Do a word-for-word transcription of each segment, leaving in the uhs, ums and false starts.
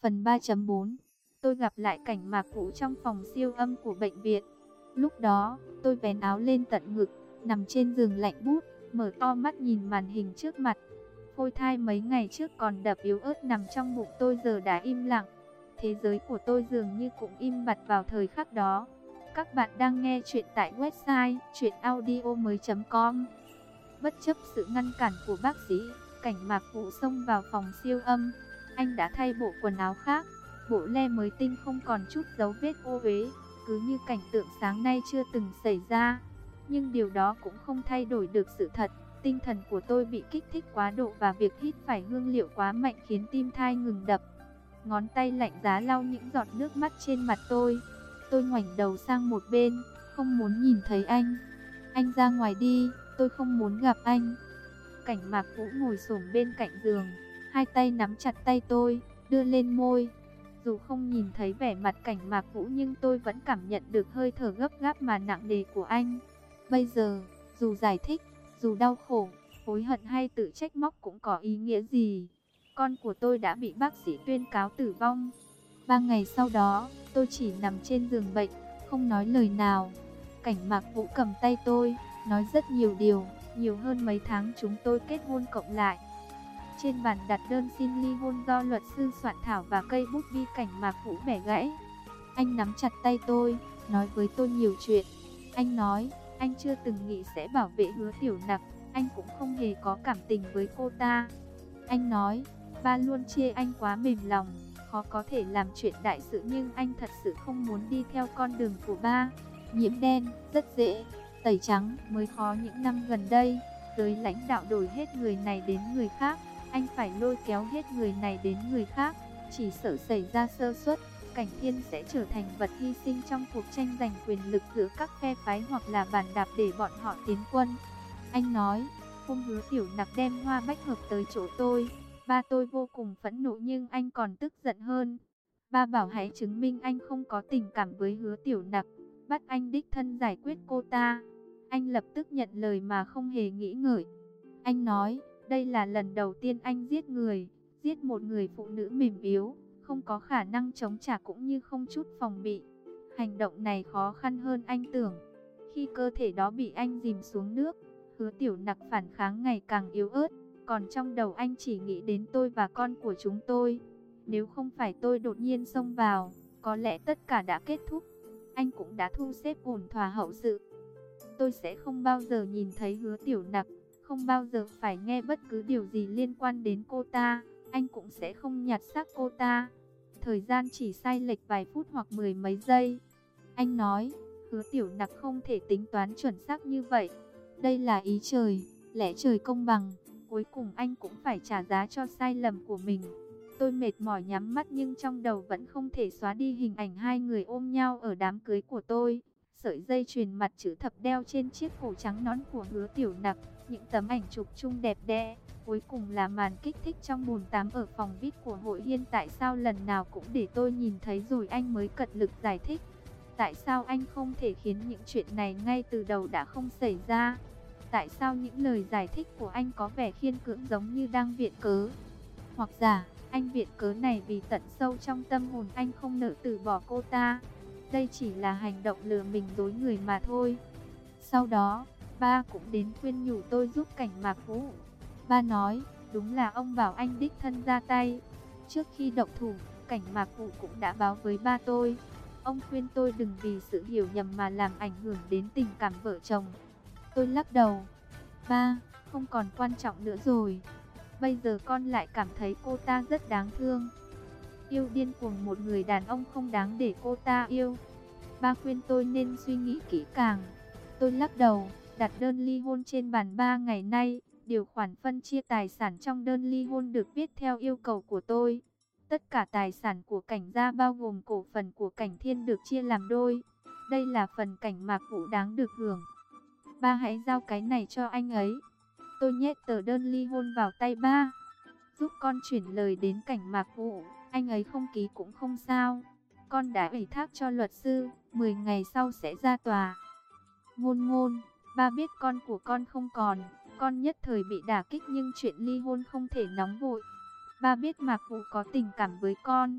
Phần ba chấm bốn. Tôi gặp lại cảnh Mạc Vũ trong phòng siêu âm của bệnh viện. Lúc đó, tôi vén áo lên tận ngực, nằm trên giường lạnh buốt, mở to mắt nhìn màn hình trước mặt. Phôi thai mấy ngày trước còn đập yếu ớt nằm trong bụng tôi giờ đã im lặng. Thế giới của tôi dường như cũng im bặt vào thời khắc đó. Các bạn đang nghe chuyện tại website truyện audio mới chấm com. Bất chấp sự ngăn cản của bác sĩ, cảnh Mạc Vũ xông vào phòng siêu âm. Anh đã thay bộ quần áo khác, bộ le mới tinh không còn chút dấu vết ô uế, cứ như cảnh tượng sáng nay chưa từng xảy ra. Nhưng điều đó cũng không thay đổi được sự thật, tinh thần của tôi bị kích thích quá độ và việc hít phải hương liệu quá mạnh khiến tim thai ngừng đập. Ngón tay lạnh giá lau những giọt nước mắt trên mặt tôi. Tôi ngoảnh đầu sang một bên, không muốn nhìn thấy anh. Anh ra ngoài đi, tôi không muốn gặp anh. Cảnh Mạc Vũ ngồi xổm bên cạnh giường, hai tay nắm chặt tay tôi, đưa lên môi. Dù không nhìn thấy vẻ mặt cảnh Mạc Vũ nhưng tôi vẫn cảm nhận được hơi thở gấp gáp mà nặng nề của anh. Bây giờ, dù giải thích, dù đau khổ, hối hận hay tự trách móc cũng có ý nghĩa gì. Con của tôi đã bị bác sĩ tuyên cáo tử vong. Ba ngày sau đó, tôi chỉ nằm trên giường bệnh, không nói lời nào. Cảnh Mạc Vũ cầm tay tôi, nói rất nhiều điều, nhiều hơn mấy tháng chúng tôi kết hôn cộng lại. Trên bàn đặt đơn xin ly hôn do luật sư soạn thảo và cây bút bi cảnh Mạc Vũ bẻ gãy. Anh nắm chặt tay tôi, nói với tôi nhiều chuyện. Anh nói, anh chưa từng nghĩ sẽ bảo vệ Hứa Tiểu Nặc, anh cũng không hề có cảm tình với cô ta. Anh nói, ba luôn chê anh quá mềm lòng, khó có thể làm chuyện đại sự nhưng anh thật sự không muốn đi theo con đường của ba. Nhiễm đen, rất dễ, tẩy trắng mới khó. Những năm gần đây, giới lãnh đạo đổi hết người này đến người khác, anh phải lôi kéo hết người này đến người khác, chỉ sợ xảy ra sơ suất, Cảnh Thiên sẽ trở thành vật hy sinh trong cuộc tranh giành quyền lực giữa các phe phái hoặc là bàn đạp để bọn họ tiến quân. Anh nói, hôm Hứa Tiểu Nặc đem hoa bách hợp tới chỗ tôi, ba tôi vô cùng phẫn nộ nhưng anh còn tức giận hơn. Ba bảo hãy chứng minh anh không có tình cảm với Hứa Tiểu Nặc, bắt anh đích thân giải quyết cô ta. Anh lập tức nhận lời mà không hề nghĩ ngợi. Anh nói, đây là lần đầu tiên anh giết người, giết một người phụ nữ mềm yếu, không có khả năng chống trả cũng như không chút phòng bị. Hành động này khó khăn hơn anh tưởng. Khi cơ thể đó bị anh dìm xuống nước, Hứa Tiểu Nặc phản kháng ngày càng yếu ớt, còn trong đầu anh chỉ nghĩ đến tôi và con của chúng tôi. Nếu không phải tôi đột nhiên xông vào, có lẽ tất cả đã kết thúc. Anh cũng đã thu xếp ổn thỏa hậu sự. Tôi sẽ không bao giờ nhìn thấy Hứa Tiểu Nặc, không bao giờ phải nghe bất cứ điều gì liên quan đến cô ta. Anh cũng sẽ không nhặt xác cô ta. Thời gian chỉ sai lệch vài phút hoặc mười mấy giây. Anh nói, Hứa Tiểu Nặc không thể tính toán chuẩn xác như vậy. Đây là ý trời, lẽ trời công bằng. Cuối cùng anh cũng phải trả giá cho sai lầm của mình. Tôi mệt mỏi nhắm mắt nhưng trong đầu vẫn không thể xóa đi hình ảnh hai người ôm nhau ở đám cưới của tôi. Sợi dây chuyền mặt chữ thập đeo trên chiếc cổ trắng nõn của Hứa Tiểu Nặc, những tấm ảnh chụp chung đẹp đẽ. Cuối cùng là màn kích thích trong bồn tắm ở phòng vê i pê của Hội Hiên. Tại sao lần nào cũng để tôi nhìn thấy rồi anh mới cật lực giải thích? Tại sao anh không thể khiến những chuyện này ngay từ đầu đã không xảy ra? Tại sao những lời giải thích của anh có vẻ khiên cưỡng giống như đang viện cớ? Hoặc giả, anh viện cớ này vì tận sâu trong tâm hồn anh không nỡ từ bỏ cô ta. Đây chỉ là hành động lừa mình dối người mà thôi. Sau đó, ba cũng đến khuyên nhủ tôi giúp cảnh Mạc Vũ. Ba nói, đúng là ông bảo anh đích thân ra tay. Trước khi động thủ, cảnh Mạc Vũ cũng đã báo với ba tôi. Ông khuyên tôi đừng vì sự hiểu nhầm mà làm ảnh hưởng đến tình cảm vợ chồng. Tôi lắc đầu. Ba, không còn quan trọng nữa rồi. Bây giờ con lại cảm thấy cô ta rất đáng thương. Yêu điên cuồng một người đàn ông không đáng để cô ta yêu. Ba khuyên tôi nên suy nghĩ kỹ càng. Tôi lắc đầu, đặt đơn ly hôn trên bàn ba ngày nay. Điều khoản phân chia tài sản trong đơn ly hôn được viết theo yêu cầu của tôi. Tất cả tài sản của Cảnh gia bao gồm cổ phần của Cảnh Thiên được chia làm đôi. Đây là phần Cảnh Mạc Vũ đáng được hưởng. Ba hãy giao cái này cho anh ấy. Tôi nhét tờ đơn ly hôn vào tay ba. Giúp con chuyển lời đến Cảnh Mạc Vũ, anh ấy không ký cũng không sao. Con đã ủy thác cho luật sư, mười ngày sau sẽ ra tòa. Ngôn ngôn, ba biết con của con không còn. Con nhất thời bị đả kích nhưng chuyện ly hôn không thể nóng vội. Ba biết Mạc Vũ có tình cảm với con.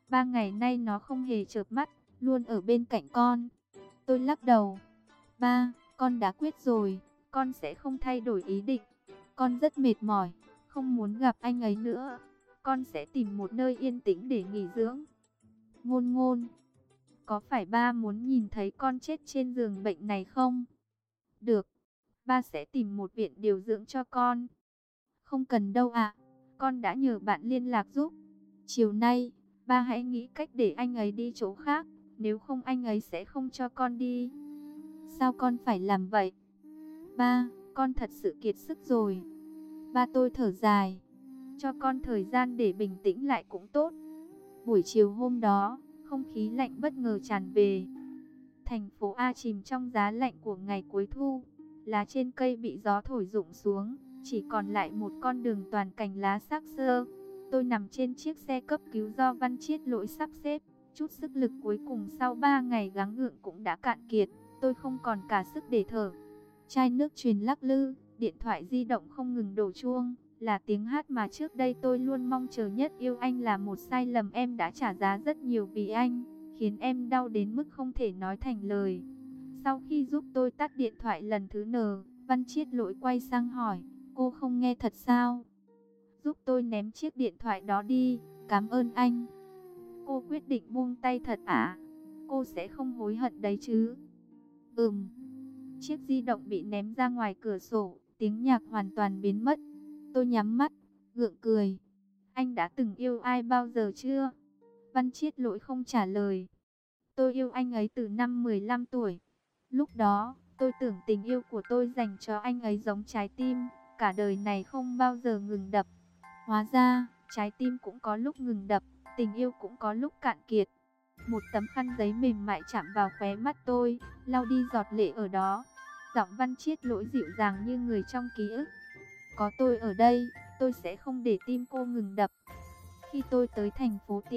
Ba ngày nay nó không hề chợp mắt, luôn ở bên cạnh con. Tôi lắc đầu. Ba, con đã quyết rồi, con sẽ không thay đổi ý định. Con rất mệt mỏi, không muốn gặp anh ấy nữa. Con sẽ tìm một nơi yên tĩnh để nghỉ dưỡng. Ngôn Ngôn, có phải ba muốn nhìn thấy con chết trên giường bệnh này không? Được, ba sẽ tìm một viện điều dưỡng cho con. Không cần đâu ạ, con đã nhờ bạn liên lạc giúp. Chiều nay, ba hãy nghĩ cách để anh ấy đi chỗ khác, nếu không anh ấy sẽ không cho con đi. Sao con phải làm vậy? Ba, con thật sự kiệt sức rồi. Ba tôi thở dài. Cho con thời gian để bình tĩnh lại cũng tốt. Buổi chiều hôm đó, không khí lạnh bất ngờ tràn về. Thành phố A chìm trong giá lạnh của ngày cuối thu. Lá trên cây bị gió thổi rụng xuống, chỉ còn lại một con đường toàn cành lá xác xơ. Tôi nằm trên chiếc xe cấp cứu do Văn Chiết Lỗi sắp xếp. Chút sức lực cuối cùng sau ba ngày gắng gượng cũng đã cạn kiệt. Tôi không còn cả sức để thở. Chai nước truyền lắc lư, điện thoại di động không ngừng đổ chuông. Là tiếng hát mà trước đây tôi luôn mong chờ nhất. Yêu anh là một sai lầm, em đã trả giá rất nhiều vì anh, khiến em đau đến mức không thể nói thành lời. Sau khi giúp tôi tắt điện thoại lần thứ N, Văn Chiết Lỗi quay sang hỏi, cô không nghe thật sao? Giúp tôi ném chiếc điện thoại đó đi, cảm ơn anh. Cô quyết định buông tay thật ạ? Cô sẽ không hối hận đấy chứ? Ừm. Chiếc di động bị ném ra ngoài cửa sổ, tiếng nhạc hoàn toàn biến mất. Tôi nhắm mắt, gượng cười. Anh đã từng yêu ai bao giờ chưa? Văn Chiết Lỗi không trả lời. Tôi yêu anh ấy từ năm mười lăm tuổi. Lúc đó, tôi tưởng tình yêu của tôi dành cho anh ấy giống trái tim, cả đời này không bao giờ ngừng đập. Hóa ra, trái tim cũng có lúc ngừng đập, tình yêu cũng có lúc cạn kiệt. Một tấm khăn giấy mềm mại chạm vào khóe mắt tôi, lau đi giọt lệ ở đó. Giọng Văn Chiết Lỗi dịu dàng như người trong ký ức. Có tôi ở đây, tôi sẽ không để tim cô ngừng đập. Khi tôi tới thành phố T,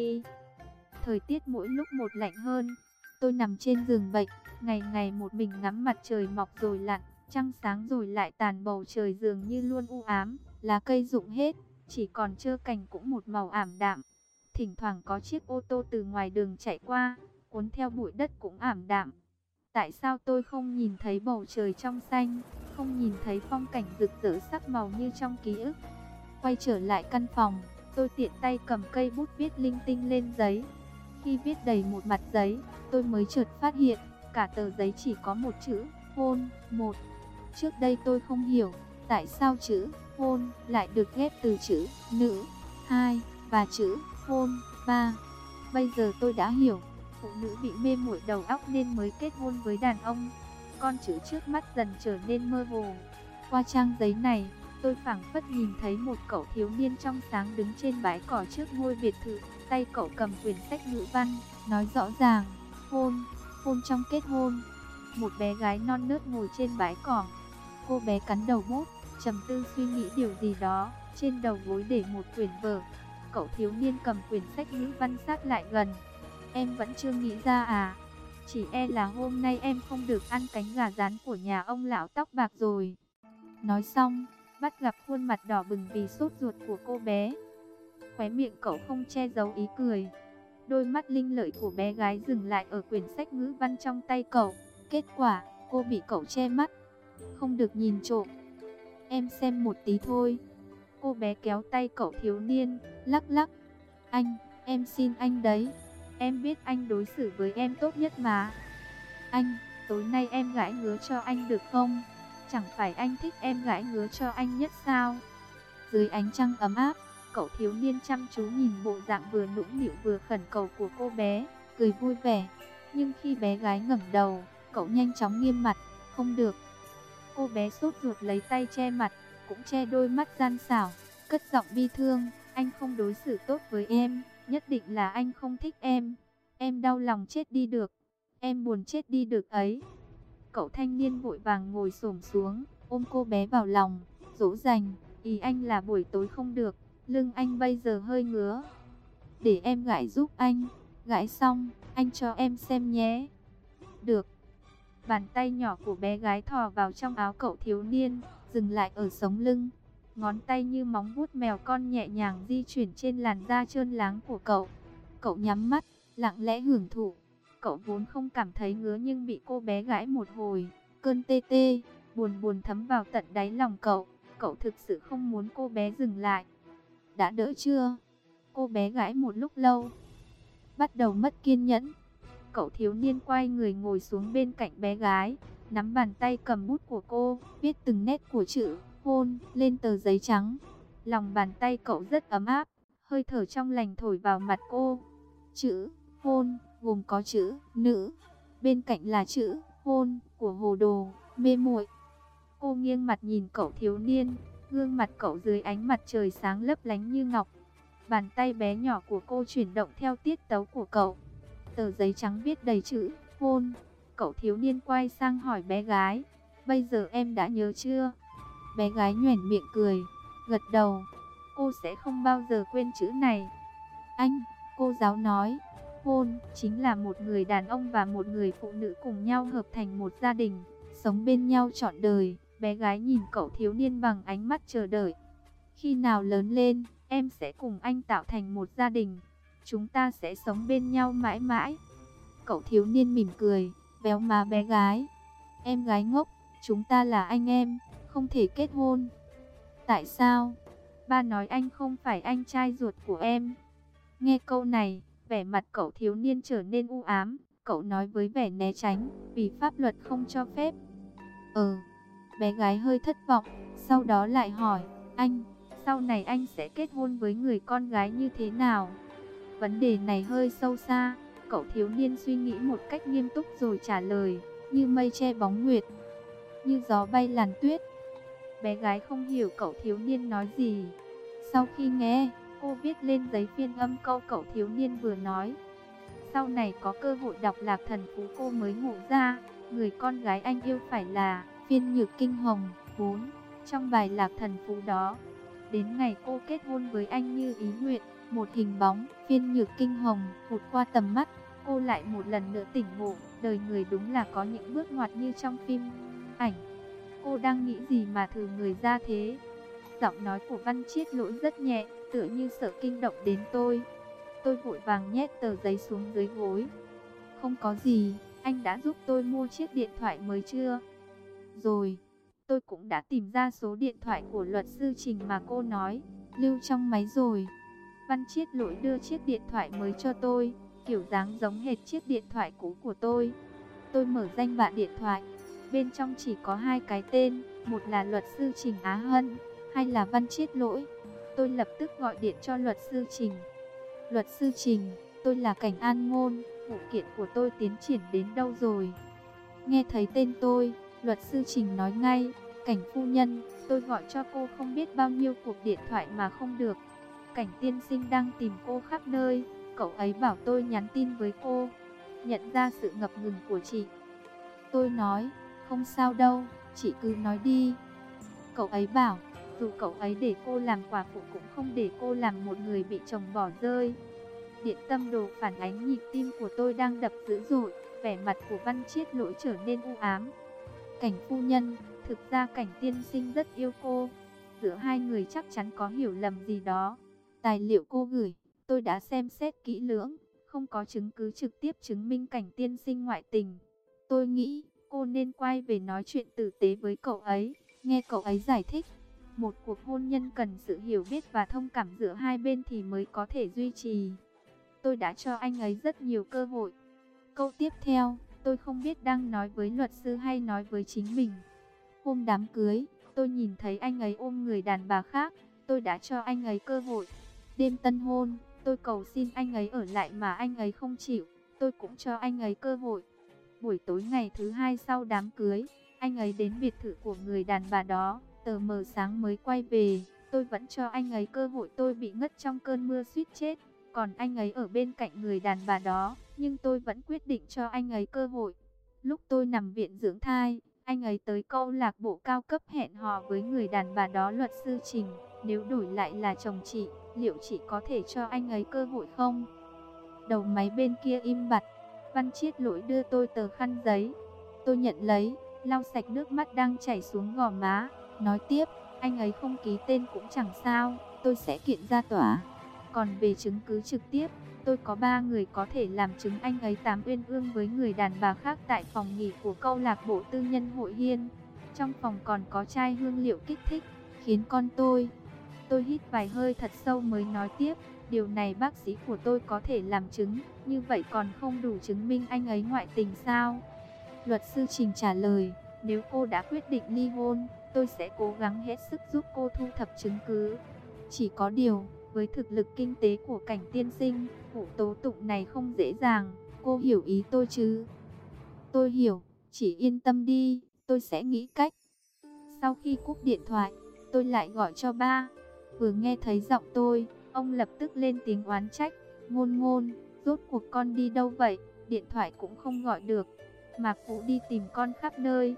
thời tiết mỗi lúc một lạnh hơn. Tôi nằm trên giường bệnh, ngày ngày một mình ngắm mặt trời mọc rồi lặn, trăng sáng rồi lại tàn, bầu trời dường như luôn u ám, lá cây rụng hết, chỉ còn trơ cành cũng một màu ảm đạm. Thỉnh thoảng có chiếc ô tô từ ngoài đường chạy qua, cuốn theo bụi đất cũng ảm đạm. Tại sao tôi không nhìn thấy bầu trời trong xanh, không nhìn thấy phong cảnh rực rỡ sắc màu như trong ký ức? Quay trở lại căn phòng, tôi tiện tay cầm cây bút viết linh tinh lên giấy. Khi viết đầy một mặt giấy, tôi mới chợt phát hiện, cả tờ giấy chỉ có một chữ, hôn, một. Trước đây tôi không hiểu, tại sao chữ, hôn, lại được ghép từ chữ, nữ, hai, và chữ, hôn, ba. Bây giờ tôi đã hiểu, phụ nữ bị mê muội đầu óc nên mới kết hôn với đàn ông. Con chữ trước mắt dần trở nên mơ hồ. Qua trang giấy này, tôi phảng phất nhìn thấy một cậu thiếu niên trong sáng đứng trên bãi cỏ trước ngôi biệt thự. Tay cậu cầm quyển sách ngữ văn, nói rõ ràng, hôn, hôn trong kết hôn. Một bé gái non nớt ngồi trên bãi cỏ. Cô bé cắn đầu bút, trầm tư suy nghĩ điều gì đó, trên đầu gối để một quyển vở. Cậu thiếu niên cầm quyển sách ngữ văn sát lại gần. Em vẫn chưa nghĩ ra à? Chỉ e là hôm nay em không được ăn cánh gà rán của nhà ông lão tóc bạc rồi. Nói xong, bắt gặp khuôn mặt đỏ bừng vì sốt ruột của cô bé. Khóe miệng cậu không che giấu ý cười. Đôi mắt linh lợi của bé gái dừng lại ở quyển sách ngữ văn trong tay cậu. Kết quả, cô bị cậu che mắt. Không được nhìn trộm. Em xem một tí thôi. Cô bé kéo tay cậu thiếu niên, lắc lắc. Anh, em xin anh đấy. Em biết anh đối xử với em tốt nhất mà. Anh, tối nay em gãi ngứa cho anh được không? Chẳng phải anh thích em gãi ngứa cho anh nhất sao? Dưới ánh trăng ấm áp, cậu thiếu niên chăm chú nhìn bộ dạng vừa nũng nịu vừa khẩn cầu của cô bé, cười vui vẻ. Nhưng khi bé gái ngẩng đầu, cậu nhanh chóng nghiêm mặt, không được. Cô bé sốt ruột lấy tay che mặt, cũng che đôi mắt gian xảo, cất giọng bi thương, anh không đối xử tốt với em, nhất định là anh không thích em. Em đau lòng chết đi được, em buồn chết đi được ấy. Cậu thanh niên vội vàng ngồi xổm xuống, ôm cô bé vào lòng, dỗ dành, ý anh là buổi tối không được, lưng anh bây giờ hơi ngứa. Để em gãi giúp anh, gãi xong, anh cho em xem nhé. Được. Bàn tay nhỏ của bé gái thò vào trong áo cậu thiếu niên, dừng lại ở sống lưng. Ngón tay như móng vuốt mèo con nhẹ nhàng di chuyển trên làn da trơn láng của cậu. Cậu nhắm mắt, lặng lẽ hưởng thụ. Cậu vốn không cảm thấy ngứa nhưng bị cô bé gãi một hồi, cơn tê tê, buồn buồn thấm vào tận đáy lòng cậu. Cậu thực sự không muốn cô bé dừng lại. Đã đỡ chưa? Cô bé gãi một lúc lâu, bắt đầu mất kiên nhẫn. Cậu thiếu niên quay người ngồi xuống bên cạnh bé gái, nắm bàn tay cầm bút của cô, viết từng nét của chữ hôn lên tờ giấy trắng. Lòng bàn tay cậu rất ấm áp, hơi thở trong lành thổi vào mặt cô. Chữ hôn gồm có chữ nữ, bên cạnh là chữ hôn của hồ đồ, mê muội. Cô nghiêng mặt nhìn cậu thiếu niên, gương mặt cậu dưới ánh mặt trời sáng lấp lánh như ngọc. Bàn tay bé nhỏ của cô chuyển động theo tiết tấu của cậu. Tờ giấy trắng viết đầy chữ hôn. Cậu thiếu niên quay sang hỏi bé gái, bây giờ em đã nhớ chưa? Bé gái nhoẻn miệng cười, gật đầu. Cô sẽ không bao giờ quên chữ này. Anh, cô giáo nói, hôn chính là một người đàn ông và một người phụ nữ cùng nhau hợp thành một gia đình, sống bên nhau trọn đời. Bé gái nhìn cậu thiếu niên bằng ánh mắt chờ đợi. Khi nào lớn lên, em sẽ cùng anh tạo thành một gia đình. Chúng ta sẽ sống bên nhau mãi mãi. Cậu thiếu niên mỉm cười, véo má bé gái. Em gái ngốc, chúng ta là anh em, không thể kết hôn. Tại sao? Ba nói anh không phải anh trai ruột của em. Nghe câu này, vẻ mặt cậu thiếu niên trở nên u ám. Cậu nói với vẻ né tránh, vì pháp luật không cho phép. Ừ. Bé gái hơi thất vọng, sau đó lại hỏi, anh, sau này anh sẽ kết hôn với người con gái như thế nào? Vấn đề này hơi sâu xa, cậu thiếu niên suy nghĩ một cách nghiêm túc rồi trả lời, như mây che bóng nguyệt, như gió bay làn tuyết. Bé gái không hiểu cậu thiếu niên nói gì. Sau khi nghe, cô viết lên giấy phiên âm câu cậu thiếu niên vừa nói. Sau này có cơ hội đọc Lạc Thần Phú cô mới ngộ ra, người con gái anh yêu phải là Phiên Nhược Kinh Hồng. Bốn. Trong bài Lạc Thần Phú đó, đến ngày cô kết hôn với anh như ý nguyện, một hình bóng Phiên Nhược Kinh Hồng vụt qua tầm mắt, cô lại một lần nữa tỉnh ngộ, đời người đúng là có những bước ngoặt như trong phim ảnh. Cô đang nghĩ gì mà thử người ra thế? Giọng nói của Văn Chiết Lỗi rất nhẹ, tựa như sợ kinh động đến tôi. Tôi vội vàng nhét tờ giấy xuống dưới gối. Không có gì, anh đã giúp tôi mua chiếc điện thoại mới chưa? Rồi, tôi cũng đã tìm ra số điện thoại của luật sư Trình mà cô nói, lưu trong máy rồi. Văn Chiết Lỗi đưa chiếc điện thoại mới cho tôi, kiểu dáng giống hệt chiếc điện thoại cũ của tôi. Tôi mở danh bạ điện thoại, bên trong chỉ có hai cái tên, một là luật sư Trình Á Hân, hai là Văn Chiết Lỗi. Tôi lập tức gọi điện cho luật sư Trình. Luật sư Trình, tôi là Cảnh An Ngôn, vụ kiện của tôi tiến triển đến đâu rồi? Nghe thấy tên tôi, luật sư Trình nói ngay, Cảnh phu nhân, tôi gọi cho cô không biết bao nhiêu cuộc điện thoại mà không được. Cảnh tiên sinh đang tìm cô khắp nơi, cậu ấy bảo tôi nhắn tin với cô. Nhận ra sự ngập ngừng của chị, tôi nói, không sao đâu, chị cứ nói đi. Cậu ấy bảo, dù cậu ấy để cô làm quả phụ cũng không để cô làm một người bị chồng bỏ rơi. Điện tâm đồ phản ánh nhịp tim của tôi đang đập dữ dội, vẻ mặt của Văn Chiết Lỗi trở nên u ám. Cảnh phu nhân, thực ra Cảnh tiên sinh rất yêu cô, giữa hai người chắc chắn có hiểu lầm gì đó. Tài liệu cô gửi, tôi đã xem xét kỹ lưỡng, không có chứng cứ trực tiếp chứng minh Cảnh tiên sinh ngoại tình. Tôi nghĩ, cô nên quay về nói chuyện tử tế với cậu ấy, nghe cậu ấy giải thích. Một cuộc hôn nhân cần sự hiểu biết và thông cảm giữa hai bên thì mới có thể duy trì. Tôi đã cho anh ấy rất nhiều cơ hội. Câu tiếp theo, tôi không biết đang nói với luật sư hay nói với chính mình. Hôm đám cưới, tôi nhìn thấy anh ấy ôm người đàn bà khác, tôi đã cho anh ấy cơ hội. Đêm tân hôn, tôi cầu xin anh ấy ở lại mà anh ấy không chịu, tôi cũng cho anh ấy cơ hội. Buổi tối ngày thứ hai sau đám cưới, anh ấy đến biệt thự của người đàn bà đó, tờ mờ sáng mới quay về, tôi vẫn cho anh ấy cơ hội. Tôi bị ngất trong cơn mưa suýt chết, còn anh ấy ở bên cạnh người đàn bà đó, nhưng tôi vẫn quyết định cho anh ấy cơ hội. Lúc tôi nằm viện dưỡng thai, anh ấy tới câu lạc bộ cao cấp hẹn hò với người đàn bà đó. Luật sư Trình, nếu đổi lại là chồng chị, liệu chị có thể cho anh ấy cơ hội không? Đầu máy bên kia im bặt. Văn Chiết Lỗi đưa tôi tờ khăn giấy. Tôi nhận lấy, lau sạch nước mắt đang chảy xuống gò má, nói tiếp, anh ấy không ký tên cũng chẳng sao, tôi sẽ kiện ra tòa. Còn về chứng cứ trực tiếp, Tôi có ba người có thể làm chứng anh ấy tám uyên ương với người đàn bà khác tại phòng nghỉ của câu lạc bộ tư nhân Hội Hiên. Trong phòng còn có chai hương liệu kích thích, khiến con tôi. Tôi hít vài hơi thật sâu mới nói tiếp, điều này bác sĩ của tôi có thể làm chứng, như vậy còn không đủ chứng minh anh ấy ngoại tình sao? Luật sư Trình trả lời, nếu cô đã quyết định ly hôn, tôi sẽ cố gắng hết sức giúp cô thu thập chứng cứ. Chỉ có điều, với thực lực kinh tế của Cảnh tiên sinh, vụ tố tụng này không dễ dàng, cô hiểu ý tôi chứ? Tôi hiểu, chỉ yên tâm đi, tôi sẽ nghĩ cách. Sau khi cúp điện thoại, tôi lại gọi cho ba. Vừa nghe thấy giọng tôi, ông lập tức lên tiếng oán trách, Ngôn Ngôn, rốt cuộc con đi đâu vậy, điện thoại cũng không gọi được. Mạc Vũ đi tìm con khắp nơi.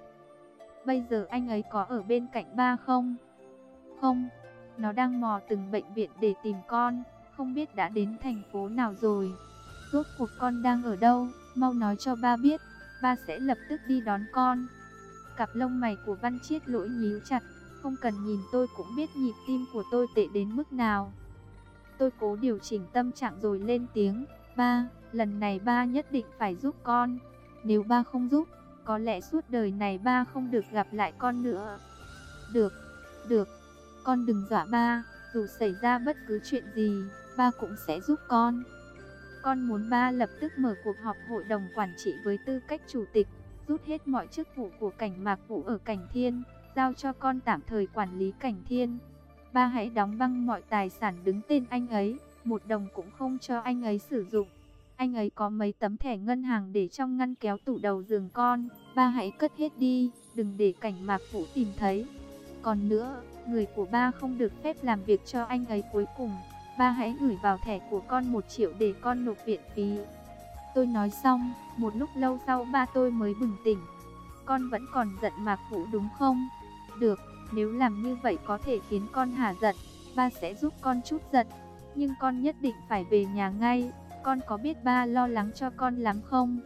Bây giờ anh ấy có ở bên cạnh ba không? Không, nó đang mò từng bệnh viện để tìm con, không biết đã đến thành phố nào rồi. Rốt cuộc con đang ở đâu, mau nói cho ba biết, ba sẽ lập tức đi đón con. Cặp lông mày của Văn Chiết Lỗi nhíu chặt, không cần nhìn tôi cũng biết nhịp tim của tôi tệ đến mức nào. Tôi cố điều chỉnh tâm trạng rồi lên tiếng, ba, lần này ba nhất định phải giúp con. Nếu ba không giúp, có lẽ suốt đời này ba không được gặp lại con nữa. Được, được, con đừng dọa ba, dù xảy ra bất cứ chuyện gì, ba cũng sẽ giúp con. Con muốn ba lập tức mở cuộc họp hội đồng quản trị với tư cách chủ tịch, rút hết mọi chức vụ của Cảnh Mạc Vũ ở Cảnh Thiên, giao cho con tạm thời quản lý Cảnh Thiên. Ba hãy đóng băng mọi tài sản đứng tên anh ấy, một đồng cũng không cho anh ấy sử dụng. Anh ấy có mấy tấm thẻ ngân hàng để trong ngăn kéo tủ đầu giường con, ba hãy cất hết đi, đừng để Cảnh Mạc Vũ tìm thấy. Còn nữa, người của ba không được phép làm việc cho anh ấy cuối cùng, ba hãy gửi vào thẻ của con một triệu để con nộp viện phí. Tôi nói xong, một lúc lâu sau ba tôi mới bừng tỉnh. Con vẫn còn giận Mạc Vũ đúng không? Được, nếu làm như vậy có thể khiến con hả giận, ba sẽ giúp con chút giận. Nhưng con nhất định phải về nhà ngay, con có biết ba lo lắng cho con lắm không?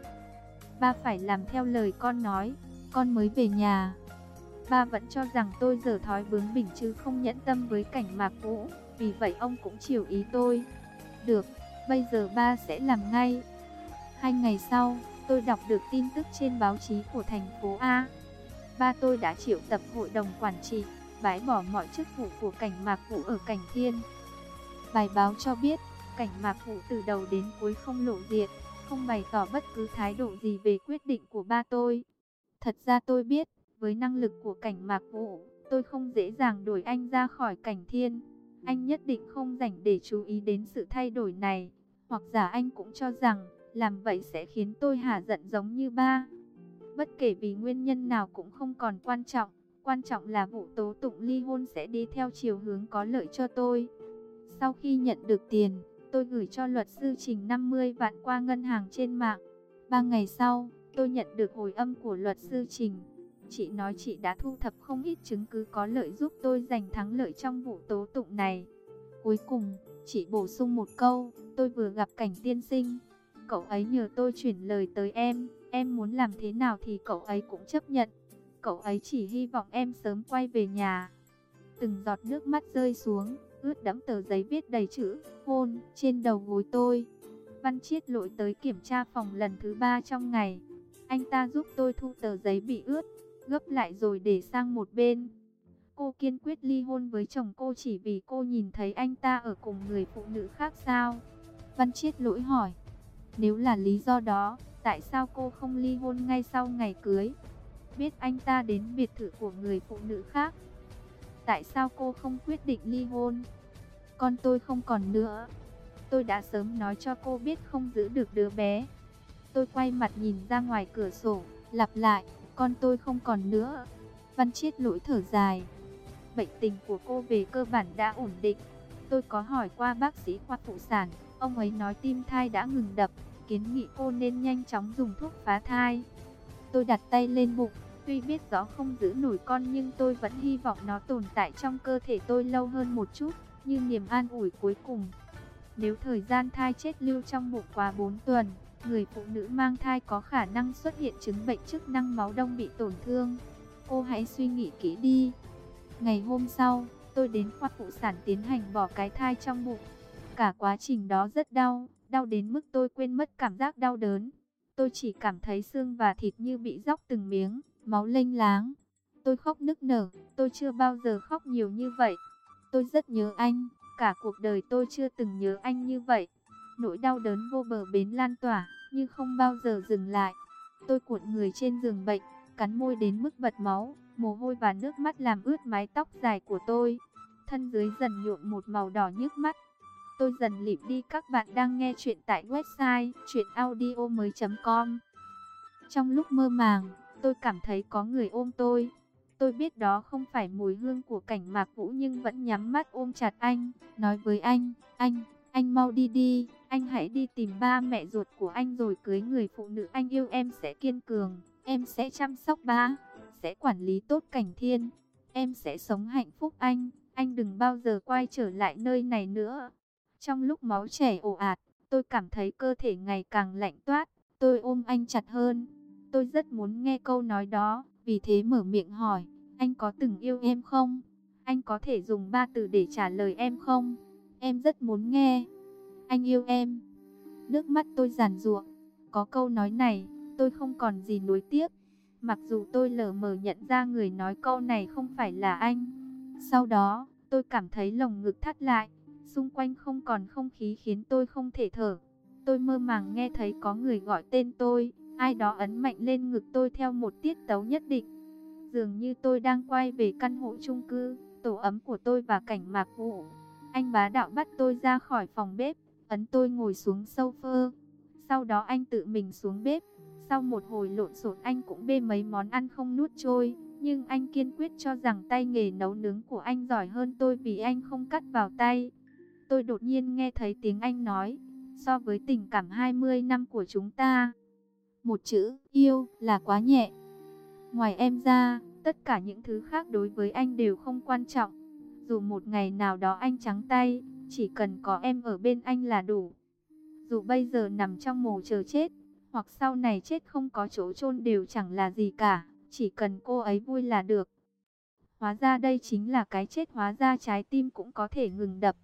Ba phải làm theo lời con nói, con mới về nhà. Ba vẫn cho rằng tôi dở thói bướng bỉnh chứ không nhẫn tâm với Cảnh Mạc Vũ, vì vậy ông cũng chiều ý tôi. Được, bây giờ ba sẽ làm ngay. Hai ngày sau, tôi đọc được tin tức trên báo chí của thành phố A. Ba tôi đã triệu tập hội đồng quản trị, bãi bỏ mọi chức vụ của Cảnh Mạc Vũ ở Cảnh Thiên. Bài báo cho biết, Cảnh Mạc Vũ từ đầu đến cuối không lộ diện, không bày tỏ bất cứ thái độ gì về quyết định của ba tôi. Thật ra tôi biết, với năng lực của Cảnh Mạc Vũ, tôi không dễ dàng đuổi anh ra khỏi Cảnh Thiên. Anh nhất định không rảnh để chú ý đến sự thay đổi này, hoặc giả anh cũng cho rằng, làm vậy sẽ khiến tôi hả giận giống như ba. Bất kể vì nguyên nhân nào cũng không còn quan trọng, quan trọng là vụ tố tụng ly hôn sẽ đi theo chiều hướng có lợi cho tôi. Sau khi nhận được tiền, tôi gửi cho luật sư Trình năm mươi vạn qua ngân hàng trên mạng. Ba ngày sau, tôi nhận được hồi âm của luật sư Trình. Chị nói chị đã thu thập không ít chứng cứ có lợi giúp tôi giành thắng lợi trong vụ tố tụng này. Cuối cùng, chị bổ sung một câu, tôi vừa gặp Cảnh tiên sinh. Cậu ấy nhờ tôi chuyển lời tới em, em muốn làm thế nào thì cậu ấy cũng chấp nhận. Cậu ấy chỉ hy vọng em sớm quay về nhà. Từng giọt nước mắt rơi xuống, ướt đẫm tờ giấy viết đầy chữ hôn trên đầu gối tôi. Văn Chiết Lỗi tới kiểm tra phòng lần thứ ba trong ngày. Anh ta giúp tôi thu tờ giấy bị ướt, gấp lại rồi để sang một bên. Cô kiên quyết ly hôn với chồng cô chỉ vì cô nhìn thấy anh ta ở cùng người phụ nữ khác sao? Văn Chiết Lỗi hỏi. Nếu là lý do đó, tại sao cô không ly hôn ngay sau ngày cưới? Biết anh ta đến biệt thự của người phụ nữ khác, tại sao cô không quyết định ly hôn? Con tôi không còn nữa. Tôi đã sớm nói cho cô biết không giữ được đứa bé. Tôi quay mặt nhìn ra ngoài cửa sổ, lặp lại, con tôi không còn nữa. Văn Chiết Lỗi thở dài. Bệnh tình của cô về cơ bản đã ổn định. Tôi có hỏi qua bác sĩ khoa phụ sản, ông ấy nói tim thai đã ngừng đập, kiến nghị cô nên nhanh chóng dùng thuốc phá thai. Tôi đặt tay lên bụng, tuy biết rõ không giữ nổi con nhưng tôi vẫn hy vọng nó tồn tại trong cơ thể tôi lâu hơn một chút, như niềm an ủi cuối cùng. Nếu thời gian thai chết lưu trong bụng quá bốn tuần, người phụ nữ mang thai có khả năng xuất hiện chứng bệnh chức năng máu đông bị tổn thương. Cô hãy suy nghĩ kỹ đi. Ngày hôm sau, tôi đến khoa phụ sản tiến hành bỏ cái thai trong bụng. Cả quá trình đó rất đau, đau đến mức tôi quên mất cảm giác đau đớn. Tôi chỉ cảm thấy xương và thịt như bị róc từng miếng, máu lênh láng. Tôi khóc nức nở, tôi chưa bao giờ khóc nhiều như vậy. Tôi rất nhớ anh, cả cuộc đời tôi chưa từng nhớ anh như vậy. Nỗi đau đớn vô bờ bến lan tỏa, nhưng không bao giờ dừng lại. Tôi cuộn người trên giường bệnh, cắn môi đến mức bật máu, mồ hôi và nước mắt làm ướt mái tóc dài của tôi. Thân dưới dần nhuộm một màu đỏ nhức mắt. Tôi dần lịm đi. Các bạn đang nghe chuyện tại website truyện audio mới chấm com. Trong lúc mơ màng, tôi cảm thấy có người ôm tôi. Tôi biết đó không phải mùi hương của Cảnh Mạc Vũ nhưng vẫn nhắm mắt ôm chặt anh, nói với anh, anh, anh mau đi đi, anh hãy đi tìm ba mẹ ruột của anh rồi cưới người phụ nữ anh yêu. Em sẽ kiên cường, em sẽ chăm sóc ba, sẽ quản lý tốt Cảnh Thiên, em sẽ sống hạnh phúc anh, anh đừng bao giờ quay trở lại nơi này nữa. Trong lúc máu chảy ồ ạt, tôi cảm thấy cơ thể ngày càng lạnh toát, tôi ôm anh chặt hơn. Tôi rất muốn nghe câu nói đó, vì thế mở miệng hỏi, anh có từng yêu em không? Anh có thể dùng ba từ để trả lời em không? Em rất muốn nghe. Anh yêu em. Nước mắt tôi giàn giụa. Có câu nói này, tôi không còn gì nuối tiếc. Mặc dù tôi lờ mờ nhận ra người nói câu này không phải là anh. Sau đó, tôi cảm thấy lồng ngực thắt lại. Xung quanh không còn không khí khiến tôi không thể thở. Tôi mơ màng nghe thấy có người gọi tên tôi. Ai đó ấn mạnh lên ngực tôi theo một tiết tấu nhất định. Dường như tôi đang quay về căn hộ chung cư, tổ ấm của tôi và Cảnh Mạc Vũ. Anh bá đạo bắt tôi ra khỏi phòng bếp, ấn tôi ngồi xuống sofa. Sau đó anh tự mình xuống bếp. Sau một hồi lộn xộn anh cũng bê mấy món ăn không nuốt trôi. Nhưng anh kiên quyết cho rằng tay nghề nấu nướng của anh giỏi hơn tôi vì anh không cắt vào tay. Tôi đột nhiên nghe thấy tiếng anh nói, so với tình cảm hai mươi năm của chúng ta, một chữ yêu là quá nhẹ. Ngoài em ra, tất cả những thứ khác đối với anh đều không quan trọng. Dù một ngày nào đó anh trắng tay, chỉ cần có em ở bên anh là đủ. Dù bây giờ nằm trong mồ chờ chết, hoặc sau này chết không có chỗ chôn đều chẳng là gì cả, chỉ cần cô ấy vui là được. Hóa ra đây chính là cái chết, hóa ra trái tim cũng có thể ngừng đập.